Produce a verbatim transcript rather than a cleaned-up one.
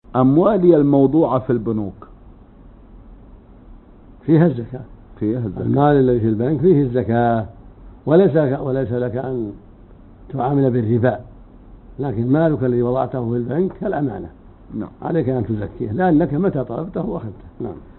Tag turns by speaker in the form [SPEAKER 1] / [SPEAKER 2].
[SPEAKER 1] أموالي الموضوعة في البنوك
[SPEAKER 2] فيها الزكاة.
[SPEAKER 1] فيها الزكاة.
[SPEAKER 2] المال الذي في البنك فيه الزكاة، وليس وليس لك أن تعامل بالربا، لكن مالك الذي وضعته في البنك كالأمانة.
[SPEAKER 1] نعم.
[SPEAKER 2] عليك أن تزكيه لأنك متى طلبته أخذته. نعم.